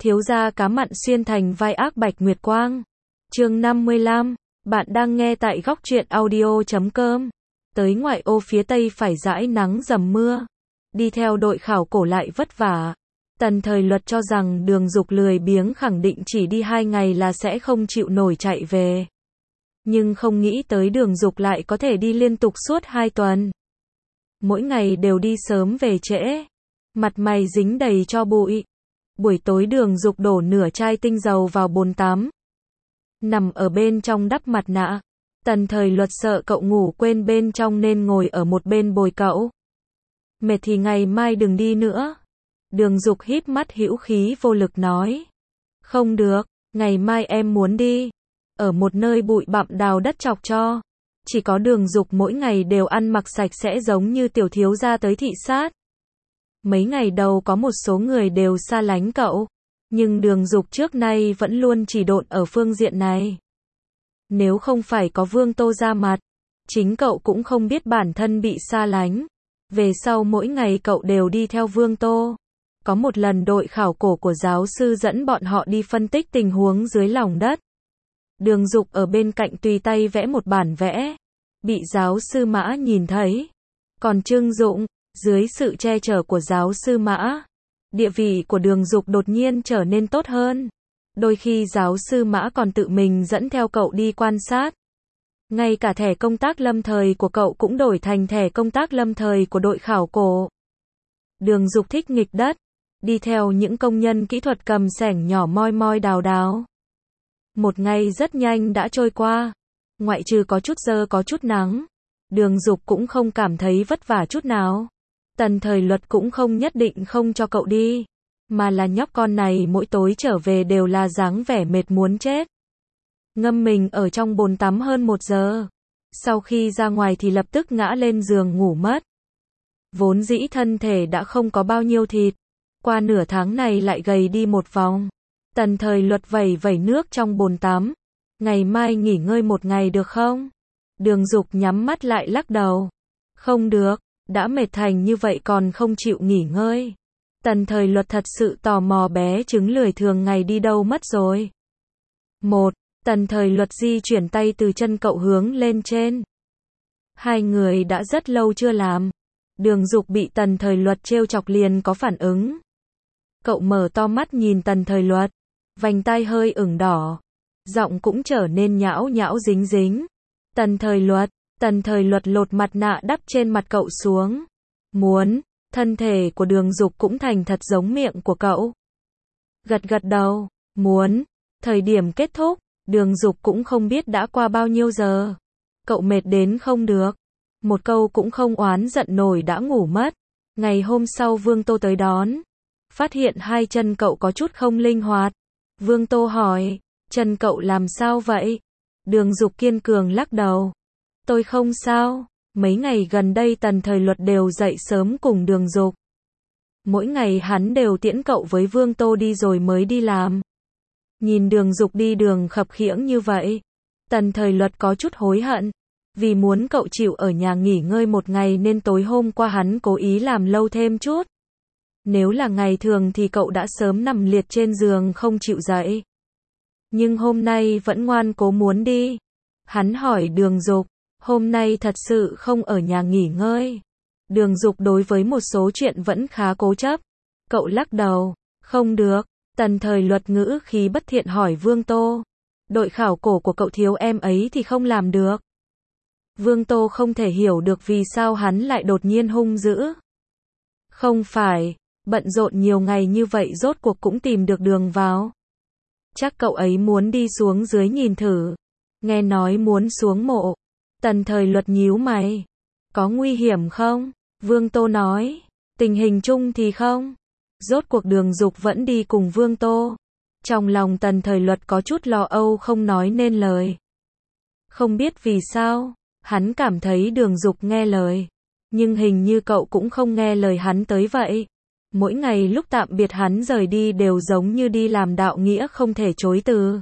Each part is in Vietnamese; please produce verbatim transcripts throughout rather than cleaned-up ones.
Thiếu gia cá mặn xuyên thành vai ác Bạch Nguyệt Quang. Chương năm mươi lăm, bạn đang nghe tại góc truyện audio chấm com. Tới ngoại ô phía tây phải dãi nắng dầm mưa. Đi theo đội khảo cổ lại vất vả. Tần Thời Luật cho rằng Đường Dục lười biếng khẳng định chỉ đi hai ngày là sẽ không chịu nổi chạy về. Nhưng không nghĩ tới Đường Dục lại có thể đi liên tục suốt hai tuần. Mỗi ngày đều đi sớm về trễ. Mặt mày dính đầy cho bụi. Buổi tối Đường Dục đổ nửa chai tinh dầu vào bồn tắm. Nằm ở bên trong đắp mặt nạ. Tần Thời Luật sợ cậu ngủ quên bên trong nên ngồi ở một bên bồi cậu. Mệt thì ngày mai đừng đi nữa. Đường Dục híp mắt hữu khí vô lực nói. Không được, ngày mai em muốn đi. Ở một nơi bụi bặm đào đất chọc cho. Chỉ có Đường Dục mỗi ngày đều ăn mặc sạch sẽ giống như tiểu thiếu gia tới thị sát. Mấy ngày đầu có một số người đều xa lánh cậu. Nhưng Đường Dục trước nay vẫn luôn chỉ độn ở phương diện này. Nếu không phải có Vương Tô ra mặt, chính cậu cũng không biết bản thân bị xa lánh. Về sau mỗi ngày cậu đều đi theo Vương Tô. Có một lần đội khảo cổ của giáo sư dẫn bọn họ đi phân tích tình huống dưới lòng đất. Đường Dục ở bên cạnh tùy tay vẽ một bản vẽ. Bị giáo sư Mã nhìn thấy. Còn Trương Dụng, dưới sự che chở của giáo sư Mã, địa vị của Đường Dục đột nhiên trở nên tốt hơn. Đôi khi giáo sư Mã còn tự mình dẫn theo cậu đi quan sát. Ngay cả thẻ công tác lâm thời của cậu cũng đổi thành thẻ công tác lâm thời của đội khảo cổ. Đường Dục thích nghịch đất, đi theo những công nhân kỹ thuật cầm xẻng nhỏ moi moi đào đào. Một ngày rất nhanh đã trôi qua, ngoại trừ có chút giờ có chút nắng, Đường Dục cũng không cảm thấy vất vả chút nào. Tần Thời Luật cũng không nhất định không cho cậu đi, mà là nhóc con này mỗi tối trở về đều là dáng vẻ mệt muốn chết. Ngâm mình ở trong bồn tắm hơn một giờ. Sau khi ra ngoài thì lập tức ngã lên giường ngủ mất. Vốn dĩ thân thể đã không có bao nhiêu thịt. Qua nửa tháng này lại gầy đi một vòng. Tần Thời Luật vẩy vẩy nước trong bồn tắm. Ngày mai nghỉ ngơi một ngày được không? Đường Dục nhắm mắt lại lắc đầu. Không được, đã mệt thành như vậy còn không chịu nghỉ ngơi. Tần Thời Luật thật sự tò mò bé trứng lười thường ngày đi đâu mất rồi. Một. Tần Thời Luật di chuyển tay từ chân cậu hướng lên trên. Hai người đã rất lâu chưa làm. Đường Dục bị Tần Thời Luật trêu chọc liền có phản ứng. Cậu mở to mắt nhìn Tần Thời Luật. Vành tai hơi ửng đỏ. Giọng cũng trở nên nhão nhão dính dính. Tần Thời Luật. Tần Thời Luật lột mặt nạ đắp trên mặt cậu xuống. Muốn. Thân thể của Đường Dục cũng thành thật giống miệng của cậu. Gật gật đầu. Muốn. Thời điểm kết thúc. Đường Dục cũng không biết đã qua bao nhiêu giờ. Cậu mệt đến không được. Một câu cũng không oán giận nổi đã ngủ mất. Ngày hôm sau Vương Tô tới đón. Phát hiện hai chân cậu có chút không linh hoạt. Vương Tô hỏi, chân cậu làm sao vậy? Đường Dục kiên cường lắc đầu. Tôi không sao. Mấy ngày gần đây Tần Thời Luật đều dậy sớm cùng Đường Dục. Mỗi ngày hắn đều tiễn cậu với Vương Tô đi rồi mới đi làm. Nhìn Đường Dục đi đường khập khiễng như vậy, Tần Thời Luật có chút hối hận. Vì muốn cậu chịu ở nhà nghỉ ngơi một ngày nên tối hôm qua hắn cố ý làm lâu thêm chút. Nếu là ngày thường thì cậu đã sớm nằm liệt trên giường không chịu dậy. Nhưng hôm nay vẫn ngoan cố muốn đi. Hắn hỏi Đường Dục, hôm nay thật sự không ở nhà nghỉ ngơi? Đường Dục đối với một số chuyện vẫn khá cố chấp. Cậu lắc đầu, không được. Tần Thời Luật ngữ khí bất thiện hỏi Vương Tô. Đội khảo cổ của cậu thiếu em ấy thì không làm được. Vương Tô không thể hiểu được vì sao hắn lại đột nhiên hung dữ. Không phải, bận rộn nhiều ngày như vậy rốt cuộc cũng tìm được đường vào. Chắc cậu ấy muốn đi xuống dưới nhìn thử. Nghe nói muốn xuống mộ. Tần Thời Luật nhíu mày. Có nguy hiểm không? Vương Tô nói. Tình hình chung thì không. Rốt cuộc Đường Dục vẫn đi cùng Vương Tô. Trong lòng Tần Thời Luật có chút lo âu không nói nên lời. Không biết vì sao, hắn cảm thấy Đường Dục nghe lời. Nhưng hình như cậu cũng không nghe lời hắn tới vậy. Mỗi ngày lúc tạm biệt hắn rời đi đều giống như đi làm đạo nghĩa không thể chối từ.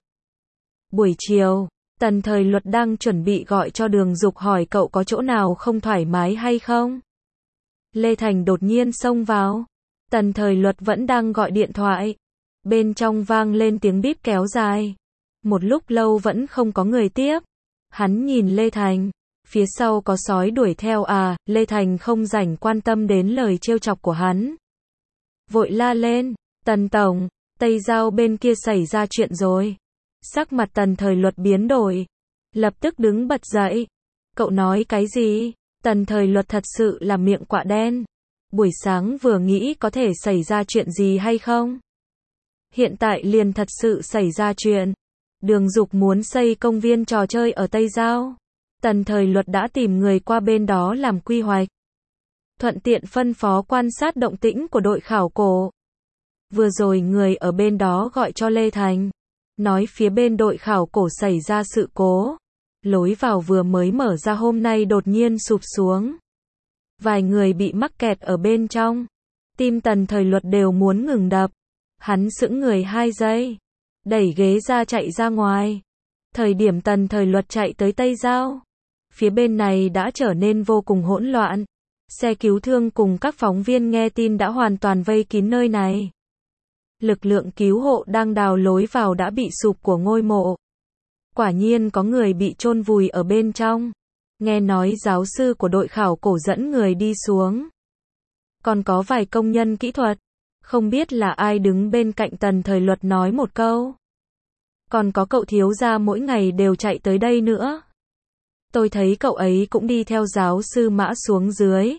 Buổi chiều, Tần Thời Luật đang chuẩn bị gọi cho Đường Dục hỏi cậu có chỗ nào không thoải mái hay không. Lê Thành đột nhiên xông vào. Tần Thời Luật vẫn đang gọi điện thoại. Bên trong vang lên tiếng bíp kéo dài. Một lúc lâu vẫn không có người tiếp. Hắn nhìn Lê Thành. Phía sau có sói đuổi theo à, Lê Thành không rảnh quan tâm đến lời trêu chọc của hắn. Vội la lên, Tần Tổng, Tây Giao bên kia xảy ra chuyện rồi. Sắc mặt Tần Thời Luật biến đổi. Lập tức đứng bật dậy. Cậu nói cái gì? Tần Thời Luật thật sự là miệng quạ đen. Buổi sáng vừa nghĩ có thể xảy ra chuyện gì hay không? Hiện tại liền thật sự xảy ra chuyện. Đường Dục muốn xây công viên trò chơi ở Tây Giao. Tần Thời Luật đã tìm người qua bên đó làm quy hoạch. Thuận tiện phân phó quan sát động tĩnh của đội khảo cổ. Vừa rồi người ở bên đó gọi cho Lê Thành. Nói phía bên đội khảo cổ xảy ra sự cố. Lối vào vừa mới mở ra hôm nay đột nhiên sụp xuống. Vài người bị mắc kẹt ở bên trong. Tim Tần Thời Luật đều muốn ngừng đập. Hắn sững người hai giây. Đẩy ghế ra chạy ra ngoài. Thời điểm Tần Thời Luật chạy tới Tây Giao. Phía bên này đã trở nên vô cùng hỗn loạn. Xe cứu thương cùng các phóng viên nghe tin đã hoàn toàn vây kín nơi này. Lực lượng cứu hộ đang đào lối vào đã bị sụp của ngôi mộ. Quả nhiên có người bị chôn vùi ở bên trong. Nghe nói giáo sư của đội khảo cổ dẫn người đi xuống. Còn có vài công nhân kỹ thuật. Không biết là ai đứng bên cạnh Tần Thời Luật nói một câu. Còn có cậu thiếu gia mỗi ngày đều chạy tới đây nữa. Tôi thấy cậu ấy cũng đi theo giáo sư Mã xuống dưới.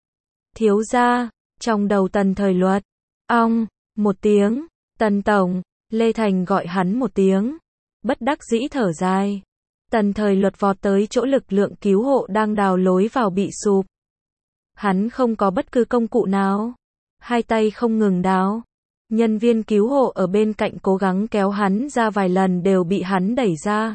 Thiếu gia, trong đầu Tần Thời Luật. Ong, một tiếng, Tần Tổng, Lê Thành gọi hắn một tiếng. Bất đắc dĩ thở dài. Tần Thời Luật vọt tới chỗ lực lượng cứu hộ đang đào lối vào bị sụp. Hắn không có bất cứ công cụ nào. Hai tay không ngừng đào. Nhân viên cứu hộ ở bên cạnh cố gắng kéo hắn ra vài lần đều bị hắn đẩy ra.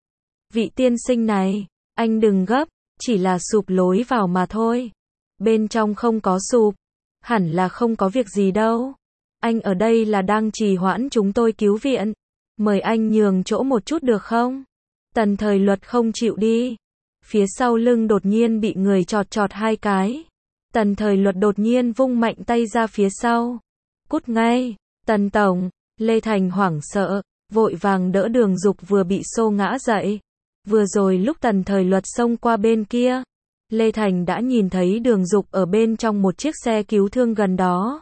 Vị tiên sinh này, anh đừng gấp, chỉ là sụp lối vào mà thôi. Bên trong không có sụp. Hẳn là không có việc gì đâu. Anh ở đây là đang trì hoãn chúng tôi cứu viện. Mời anh nhường chỗ một chút được không? Tần Thời Luật không chịu đi. Phía sau lưng đột nhiên bị người chọt chọt hai cái. Tần Thời Luật đột nhiên vung mạnh tay ra phía sau. Cút ngay, Tần Tổng. Lê Thành hoảng sợ, vội vàng đỡ Đường Dục vừa bị xô ngã dậy. Vừa rồi lúc Tần Thời Luật xông qua bên kia, Lê Thành đã nhìn thấy Đường Dục ở bên trong một chiếc xe cứu thương gần đó.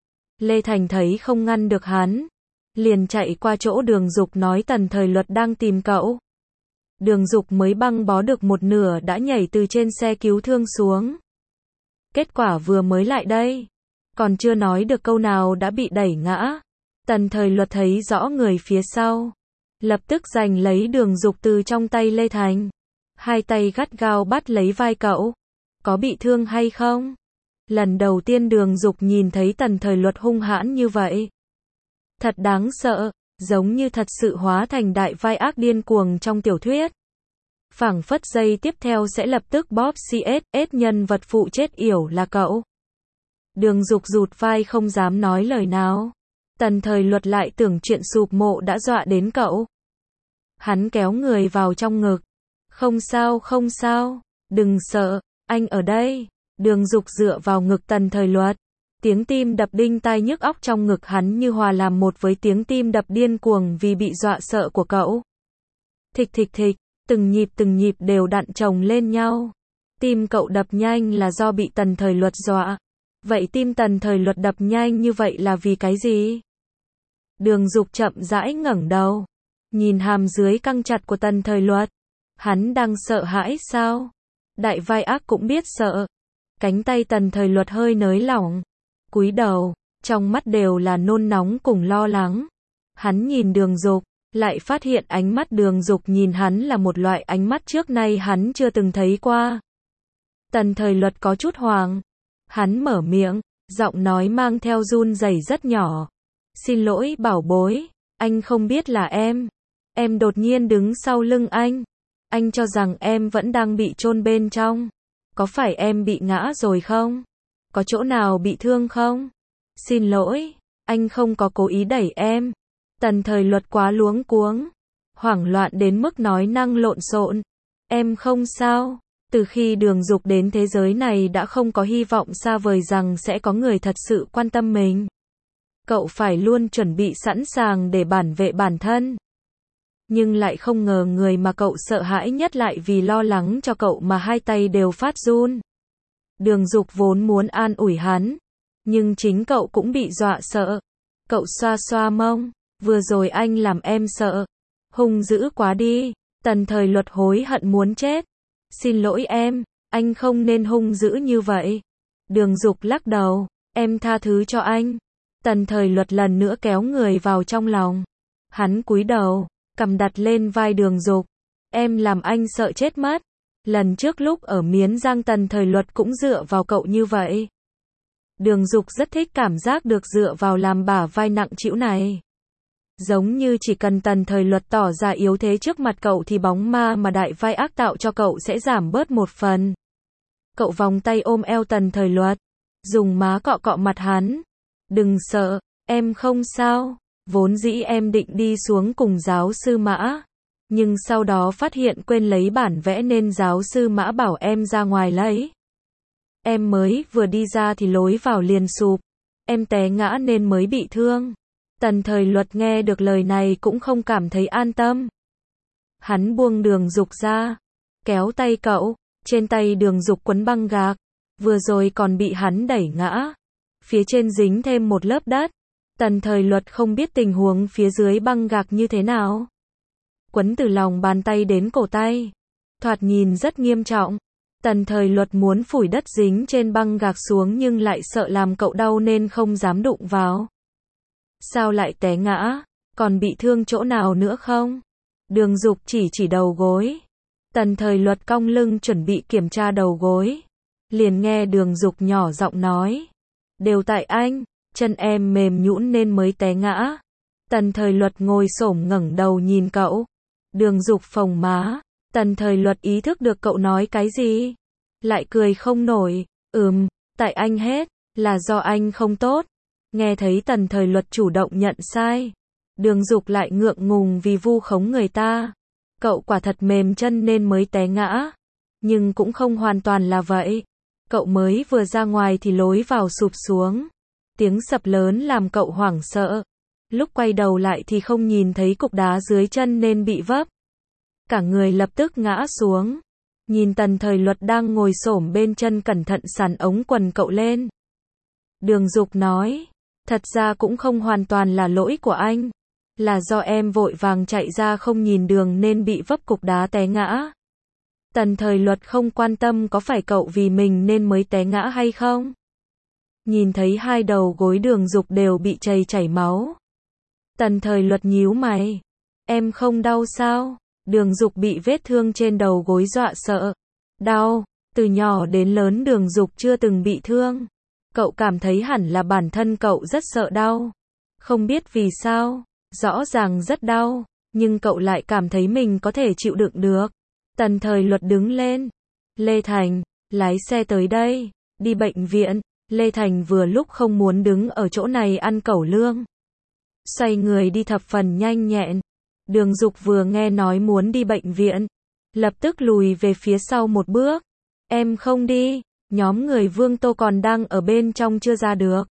Lê Thành thấy không ngăn được hắn, liền chạy qua chỗ Đường Dục nói Tần Thời Luật đang tìm cậu. Đường Dục mới băng bó được một nửa đã nhảy từ trên xe cứu thương xuống. Kết quả vừa mới lại đây, còn chưa nói được câu nào đã bị đẩy ngã. Tần Thời Luật thấy rõ người phía sau, lập tức giành lấy Đường Dục từ trong tay Lê Thành. Hai tay gắt gao bắt lấy vai cậu. Có bị thương hay không? Lần đầu tiên Đường Dục nhìn thấy Tần Thời Luật hung hãn như vậy. Thật đáng sợ, giống như thật sự hóa thành đại vai ác điên cuồng trong tiểu thuyết. Phảng phất giây tiếp theo sẽ lập tức bóp xê ét ét nhân vật phụ chết yểu là cậu. Đường Dục rụt vai không dám nói lời nào. Tần Thời Luật lại tưởng chuyện sụp mộ đã dọa đến cậu. Hắn kéo người vào trong ngực. Không sao không sao, đừng sợ, anh ở đây. Đường Dục dựa vào ngực Tần Thời Luật. Tiếng tim đập đinh tai nhức óc trong ngực hắn như hòa làm một với tiếng tim đập điên cuồng vì bị dọa sợ của cậu. Thịch thịch thịch, từng nhịp từng nhịp đều đặn chồng lên nhau. Tim cậu đập nhanh là do bị Tần Thời Luật dọa. Vậy tim Tần Thời Luật đập nhanh như vậy là vì cái gì? Đường Dục chậm rãi ngẩng đầu, nhìn hàm dưới căng chặt của Tần Thời Luật. Hắn đang sợ hãi sao? Đại vai ác cũng biết sợ. Cánh tay Tần Thời Luật hơi nới lỏng, cúi đầu, trong mắt đều là nôn nóng cùng lo lắng. Hắn nhìn Đường Dục, lại phát hiện ánh mắt Đường Dục nhìn hắn là một loại ánh mắt trước nay hắn chưa từng thấy qua. Tần Thời Luật có chút hoảng. Hắn mở miệng, giọng nói mang theo run rẩy rất nhỏ. Xin lỗi bảo bối, anh không biết là em. Em đột nhiên đứng sau lưng anh. Anh cho rằng em vẫn đang bị chôn bên trong. Có phải em bị ngã rồi không? Có chỗ nào bị thương không? Xin lỗi, anh không có cố ý đẩy em. Tần Thời Luật quá luống cuống, hoảng loạn đến mức nói năng lộn xộn. Em không sao. Từ khi Đường Dục đến thế giới này đã không có hy vọng xa vời rằng sẽ có người thật sự quan tâm mình. Cậu phải luôn chuẩn bị sẵn sàng để bảo vệ bản thân. Nhưng lại không ngờ người mà cậu sợ hãi nhất lại vì lo lắng cho cậu mà hai tay đều phát run. Đường Dục vốn muốn an ủi hắn, nhưng chính cậu cũng bị dọa sợ. Cậu xoa xoa mông, vừa rồi anh làm em sợ. Hung dữ quá đi. Tần Thời Luật hối hận muốn chết. Xin lỗi em, anh không nên hung dữ như vậy. Đường Dục lắc đầu, em tha thứ cho anh. Tần Thời Luật lần nữa kéo người vào trong lòng. Hắn cúi đầu, cầm đặt lên vai Đường Dục. Em làm anh sợ chết mất. Lần trước lúc ở Miến Giang Tần Thời Luật cũng dựa vào cậu như vậy. Đường Dục rất thích cảm giác được dựa vào làm bả vai nặng trĩu này. Giống như chỉ cần Tần Thời Luật tỏ ra yếu thế trước mặt cậu thì bóng ma mà đại vai ác tạo cho cậu sẽ giảm bớt một phần. Cậu vòng tay ôm eo Tần Thời Luật, dùng má cọ cọ mặt hắn. Đừng sợ, em không sao. Vốn dĩ em định đi xuống cùng giáo sư Mã, nhưng sau đó phát hiện quên lấy bản vẽ nên giáo sư Mã bảo em ra ngoài lấy. Em mới vừa đi ra thì lối vào liền sụp. Em té ngã nên mới bị thương. Tần Thời Luật nghe được lời này cũng không cảm thấy an tâm. Hắn buông Đường Dục ra, kéo tay cậu. Trên tay Đường Dục quấn băng gạc, vừa rồi còn bị hắn đẩy ngã. Phía trên dính thêm một lớp đất. Tần Thời Luật không biết tình huống phía dưới băng gạc như thế nào. Quấn từ lòng bàn tay đến cổ tay. Thoạt nhìn rất nghiêm trọng. Tần Thời Luật muốn phủi đất dính trên băng gạc xuống nhưng lại sợ làm cậu đau nên không dám đụng vào. Sao lại té ngã? Còn bị thương chỗ nào nữa không? Đường Dục chỉ chỉ đầu gối. Tần Thời Luật cong lưng chuẩn bị kiểm tra đầu gối. Liền nghe Đường Dục nhỏ giọng nói. Đều tại anh, chân em mềm nhũn nên mới té ngã. Tần Thời Luật ngồi xổm ngẩng đầu nhìn cậu. Đường Dục phồng má. Tần Thời Luật ý thức được cậu nói cái gì. Lại cười không nổi. Ừm, tại anh hết, là do anh không tốt. Nghe thấy Tần Thời Luật chủ động nhận sai. Đường Dục lại ngượng ngùng vì vu khống người ta. Cậu quả thật mềm chân nên mới té ngã. Nhưng cũng không hoàn toàn là vậy. Cậu mới vừa ra ngoài thì lối vào sụp xuống. Tiếng sập lớn làm cậu hoảng sợ. Lúc quay đầu lại thì không nhìn thấy cục đá dưới chân nên bị vấp. Cả người lập tức ngã xuống. Nhìn Tần Thời Luật đang ngồi xổm bên chân cẩn thận sắn ống quần cậu lên. Đường Dục nói. Thật ra cũng không hoàn toàn là lỗi của anh. Là do em vội vàng chạy ra không nhìn đường nên bị vấp cục đá té ngã. Tần Thời Luật không quan tâm có phải cậu vì mình nên mới té ngã hay không. Nhìn thấy hai đầu gối Đường Dục đều bị chảy chảy máu. Tần Thời Luật nhíu mày. Em không đau sao? Đường Dục bị vết thương trên đầu gối dọa sợ. Đau, từ nhỏ đến lớn Đường Dục chưa từng bị thương. Cậu cảm thấy hẳn là bản thân cậu rất sợ đau. Không biết vì sao, rõ ràng rất đau, nhưng cậu lại cảm thấy mình có thể chịu đựng được. Tần Thời Luật đứng lên. Lê Thành, lái xe tới đây, đi bệnh viện. Lê Thành vừa lúc không muốn đứng ở chỗ này ăn cẩu lương. Xoay người đi thập phần nhanh nhẹn. Đường Dục vừa nghe nói muốn đi bệnh viện, lập tức lùi về phía sau một bước. Em không đi, nhóm người Vương Tô còn đang ở bên trong chưa ra được.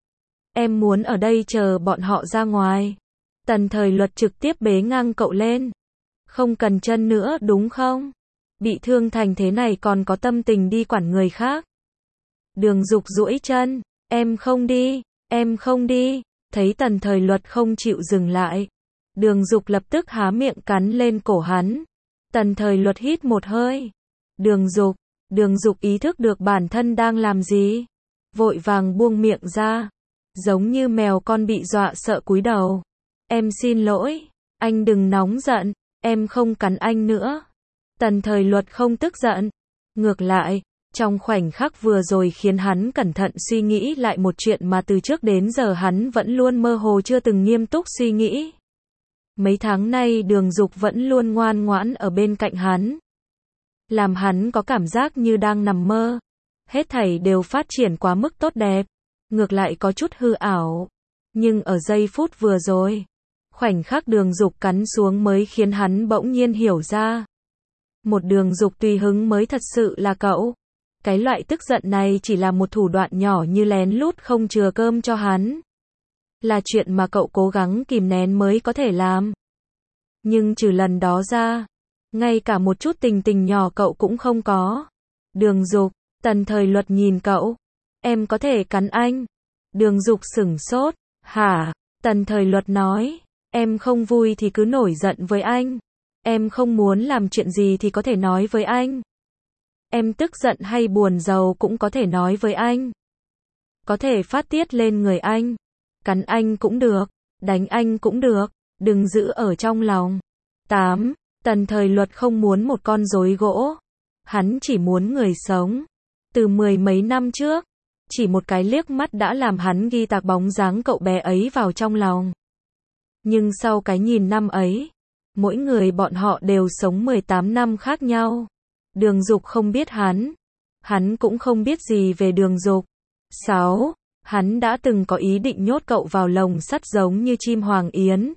Em muốn ở đây chờ bọn họ ra ngoài. Tần Thời Luật trực tiếp bế ngang cậu lên. Không cần chân nữa đúng không? Bị thương thành thế này còn có tâm tình đi quản người khác. Đường Dục duỗi chân. Em không đi, em không đi. Thấy Tần Thời Luật không chịu dừng lại. Đường Dục lập tức há miệng cắn lên cổ hắn. Tần Thời Luật hít một hơi. Đường Dục, Đường Dục ý thức được bản thân đang làm gì. Vội vàng buông miệng ra. Giống như mèo con bị dọa sợ cúi đầu. Em xin lỗi, anh đừng nóng giận, em không cắn anh nữa. Tần Thời Luật không tức giận. Ngược lại, trong khoảnh khắc vừa rồi khiến hắn cẩn thận suy nghĩ lại một chuyện mà từ trước đến giờ hắn vẫn luôn mơ hồ chưa từng nghiêm túc suy nghĩ. Mấy tháng nay Đường Dục vẫn luôn ngoan ngoãn ở bên cạnh hắn. Làm hắn có cảm giác như đang nằm mơ. Hết thảy đều phát triển quá mức tốt đẹp. Ngược lại có chút hư ảo. Nhưng ở giây phút vừa rồi, khoảnh khắc Đường Dục cắn xuống mới khiến hắn bỗng nhiên hiểu ra. Một Đường Dục tùy hứng mới thật sự là cậu. Cái loại tức giận này chỉ là một thủ đoạn nhỏ như lén lút không chừa cơm cho hắn. là chuyện mà cậu cố gắng kìm nén mới có thể làm. Nhưng trừ lần đó ra, ngay cả một chút tình tình nhỏ cậu cũng không có. Đường Dục, Tần Thời Luật nhìn cậu. Em có thể cắn anh. Đường Dục sửng sốt. Hả? Tần Thời Luật nói. Em không vui thì cứ nổi giận với anh. Em không muốn làm chuyện gì thì có thể nói với anh. Em tức giận hay buồn rầu cũng có thể nói với anh. Có thể phát tiết lên người anh. Cắn anh cũng được. Đánh anh cũng được. Đừng giữ ở trong lòng. tám. Tần Thời Luật không muốn một con rối gỗ. Hắn chỉ muốn người sống. Từ mười mấy năm trước, chỉ một cái liếc mắt đã làm hắn ghi tạc bóng dáng cậu bé ấy vào trong lòng. Nhưng sau cái nhìn năm ấy, mỗi người bọn họ đều sống mười tám năm khác nhau. Đường Dục không biết hắn. Hắn cũng không biết gì về Đường Dục. sáu. Hắn đã từng có ý định nhốt cậu vào lồng sắt giống như chim hoàng yến.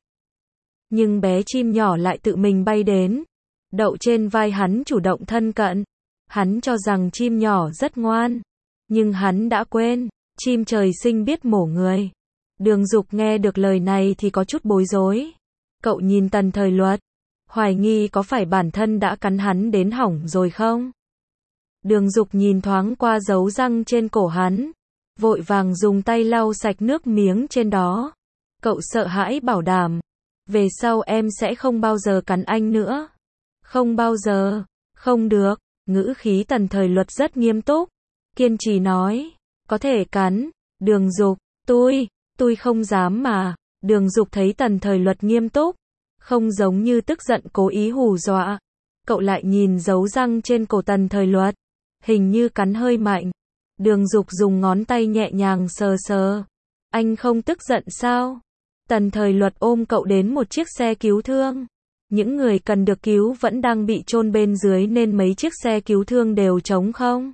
Nhưng bé chim nhỏ lại tự mình bay đến, đậu trên vai hắn chủ động thân cận. Hắn cho rằng chim nhỏ rất ngoan. Nhưng hắn đã quên, chim trời sinh biết mổ người. Đường Dục nghe được lời này thì có chút bối rối. Cậu nhìn Tần Thời Luật, hoài nghi có phải bản thân đã cắn hắn đến hỏng rồi không? Đường Dục nhìn thoáng qua dấu răng trên cổ hắn, vội vàng dùng tay lau sạch nước miếng trên đó. Cậu sợ hãi bảo đảm, về sau em sẽ không bao giờ cắn anh nữa. Không bao giờ. Không được. Ngữ khí Tần Thời Luật rất nghiêm túc, kiên trì nói. Có thể cắn. Đường Dục, tôi, tôi không dám mà. Đường Dục thấy Tần Thời Luật nghiêm túc, không giống như tức giận cố ý hù dọa. Cậu lại nhìn dấu răng trên cổ Tần Thời Luật, hình như cắn hơi mạnh. Đường Dục dùng ngón tay nhẹ nhàng sờ sờ. Anh không tức giận sao? Tần Thời Luật ôm cậu đến một chiếc xe cứu thương. Những người cần được cứu vẫn đang bị chôn bên dưới nên mấy chiếc xe cứu thương đều trống không.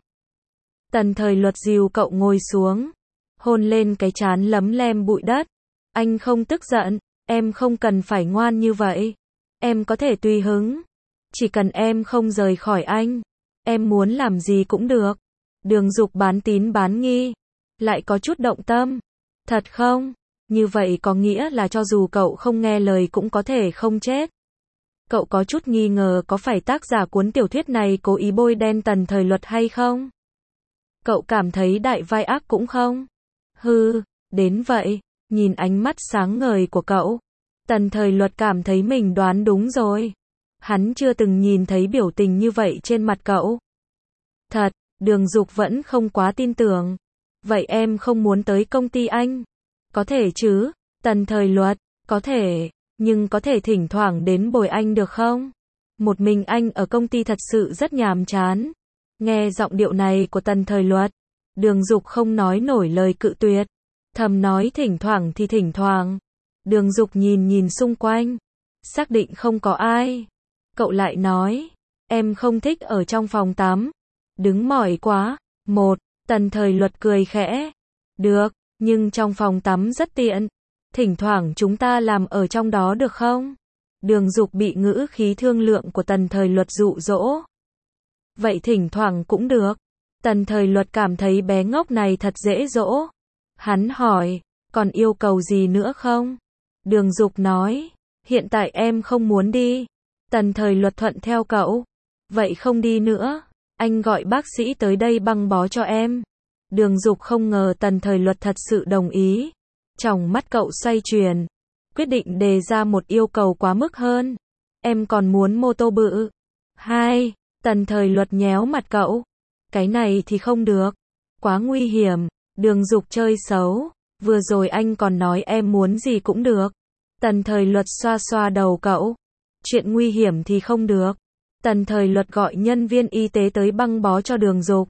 Tần Thời Luật dìu cậu ngồi xuống, hôn lên cái trán lấm lem bụi đất. Anh không tức giận, em không cần phải ngoan như vậy. Em có thể tùy hứng. Chỉ cần em không rời khỏi anh, em muốn làm gì cũng được. Đường Dục bán tín bán nghi, lại có chút động tâm. Thật không? Như vậy có nghĩa là cho dù cậu không nghe lời cũng có thể không chết. Cậu có chút nghi ngờ có phải tác giả cuốn tiểu thuyết này cố ý bôi đen Tần Thời Luật hay không? Cậu cảm thấy đại vai ác cũng không? Hừ, đến vậy, nhìn ánh mắt sáng ngời của cậu, Tần Thời Luật cảm thấy mình đoán đúng rồi. Hắn chưa từng nhìn thấy biểu tình như vậy trên mặt cậu. Thật, Đường Dục vẫn không quá tin tưởng. Vậy em không muốn tới công ty anh? Có thể chứ, Tần Thời Luật, có thể, nhưng có thể thỉnh thoảng đến bồi anh được không? Một mình anh ở công ty thật sự rất nhàm chán. Nghe giọng điệu này của Tần Thời Luật, Đường Dục không nói nổi lời cự tuyệt. Thầm nói thỉnh thoảng thì thỉnh thoảng. Đường Dục nhìn nhìn xung quanh, xác định không có ai. Cậu lại nói, em không thích ở trong phòng tắm. Đứng mỏi quá. Một, Tần Thời Luật cười khẽ. Được, nhưng trong phòng tắm rất tiện. Thỉnh thoảng chúng ta làm ở trong đó được không? Đường Dục bị ngữ khí thương lượng của Tần Thời Luật dụ dỗ. Vậy thỉnh thoảng cũng được. Tần Thời Luật cảm thấy bé ngốc này thật dễ dỗ. Hắn hỏi, còn yêu cầu gì nữa không? Đường Dục nói, hiện tại em không muốn đi. Tần Thời Luật thuận theo cậu. Vậy không đi nữa. Anh gọi bác sĩ tới đây băng bó cho em. Đường Dục không ngờ Tần Thời Luật thật sự đồng ý. Tròng mắt cậu xoay chuyển, quyết định đề ra một yêu cầu quá mức hơn. Em còn muốn mô tô bự. Hai, Tần Thời Luật nhéo mặt cậu. Cái này thì không được. Quá nguy hiểm. Đường Dục chơi xấu. Vừa rồi anh còn nói em muốn gì cũng được. Tần Thời Luật xoa xoa đầu cậu. Chuyện nguy hiểm thì không được. Tần Thời Luật gọi nhân viên y tế tới băng bó cho Đường Dục.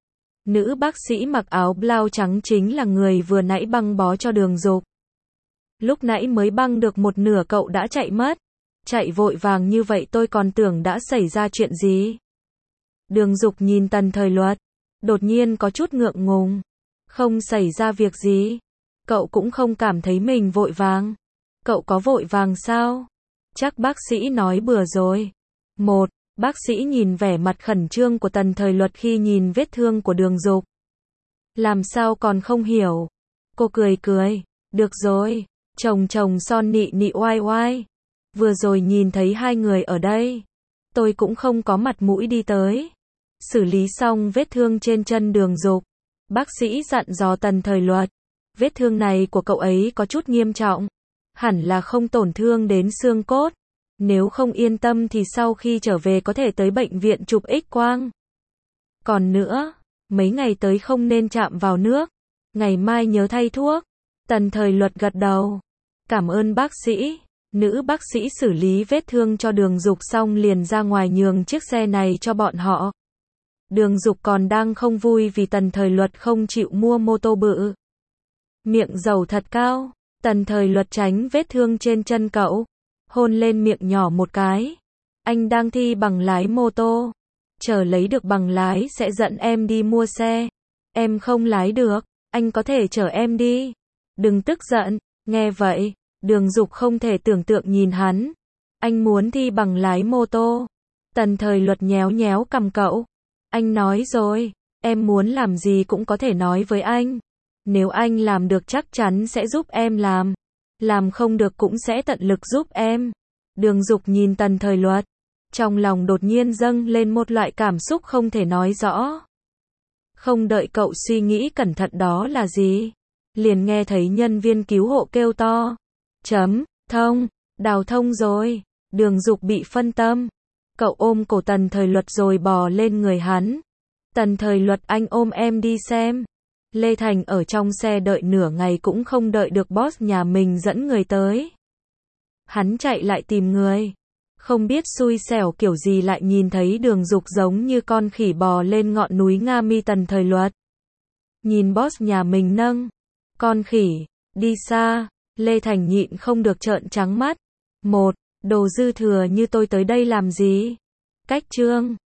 Nữ bác sĩ mặc áo blau trắng chính là người vừa nãy băng bó cho Đường Dục. Lúc nãy mới băng được một nửa cậu đã chạy mất. Chạy vội vàng như vậy tôi còn tưởng đã xảy ra chuyện gì. Đường Dục nhìn Tần Thời Luật, đột nhiên có chút ngượng ngùng. Không xảy ra việc gì. Cậu cũng không cảm thấy mình vội vàng. Cậu có vội vàng sao? Chắc bác sĩ nói bừa rồi. Một, bác sĩ nhìn vẻ mặt khẩn trương của Tần Thời Luật khi nhìn vết thương của Đường Dục. Làm sao còn không hiểu? Cô cười cười. Được rồi, chồng chồng son nị nị oai oai. Vừa rồi nhìn thấy hai người ở đây. Tôi cũng không có mặt mũi đi tới. Xử lý xong vết thương trên chân Đường Dục, bác sĩ dặn dò Tần Thời Luật. Vết thương này của cậu ấy có chút nghiêm trọng. Hẳn là không tổn thương đến xương cốt. Nếu không yên tâm thì sau khi trở về có thể tới bệnh viện chụp X-quang. Còn nữa, mấy ngày tới không nên chạm vào nước. Ngày mai nhớ thay thuốc. Tần Thời Luật gật đầu. Cảm ơn bác sĩ. Nữ bác sĩ xử lý vết thương cho Đường Dục xong liền ra ngoài nhường chiếc xe này cho bọn họ. Đường Dục còn đang không vui vì Tần Thời Luật không chịu mua mô tô bự. Miệng dầu thật cao. Tần Thời Luật tránh vết thương trên chân cậu, hôn lên miệng nhỏ một cái. Anh đang thi bằng lái mô tô. Chờ lấy được bằng lái sẽ dẫn em đi mua xe. Em không lái được, anh có thể chở em đi. Đừng tức giận. Nghe vậy, Đường Dục không thể tưởng tượng nhìn hắn. Anh muốn thi bằng lái mô tô. Tần Thời Luật nhéo nhéo cằm cậu. Anh nói rồi, em muốn làm gì cũng có thể nói với anh. Nếu anh làm được chắc chắn sẽ giúp em làm. Làm không được cũng sẽ tận lực giúp em. Đường Dục nhìn Tần Thời Luật. Trong lòng đột nhiên dâng lên một loại cảm xúc không thể nói rõ. Không đợi cậu suy nghĩ cẩn thận đó là gì, liền nghe thấy nhân viên cứu hộ kêu to. Chấm, thông, đào thông rồi. Đường Dục bị phân tâm. Cậu ôm cổ Tần Thời Luật rồi bò lên người hắn. Tần Thời Luật, anh ôm em đi xem. Lê Thành ở trong xe đợi nửa ngày cũng không đợi được boss nhà mình dẫn người tới. Hắn chạy lại tìm người. Không biết xui xẻo kiểu gì lại nhìn thấy Đường Dục giống như con khỉ bò lên ngọn núi Nga Mi. Tần Thời Luật nhìn boss nhà mình nâng con khỉ đi xa, Lê Thành nhịn không được trợn trắng mắt. Một, đồ dư thừa như tôi tới đây làm gì? Cách chương